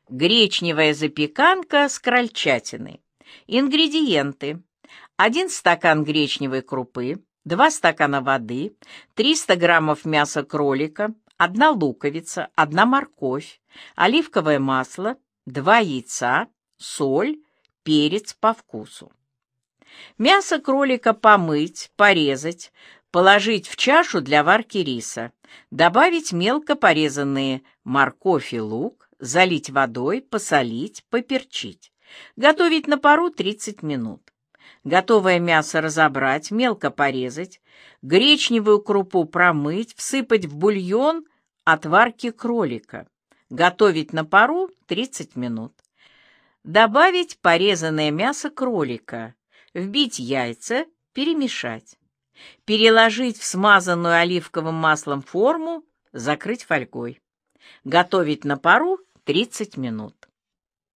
Гречневая запеканка с крольчатиной. Ингредиенты: 1 стакан гречневой крупы, 2 стакана воды, 300 граммов мяса кролика, 1 луковица, 1 морковь, оливковое масло, 2 яйца, соль, перец по вкусу. Мясо кролика помыть, порезать, положить в чашу для варки риса, добавить мелко порезанные морковь и лук, залить водой, посолить, поперчить. Готовить на пару 30 минут. Готовое мясо разобрать, мелко порезать, гречневую крупу промыть, всыпать в бульон от варки кролика. Готовить на пару 30 минут. Добавить порезанное мясо кролика, вбить яйца, перемешать. Переложить в смазанную оливковым маслом форму, закрыть фольгой. Готовить на пару 30 минут.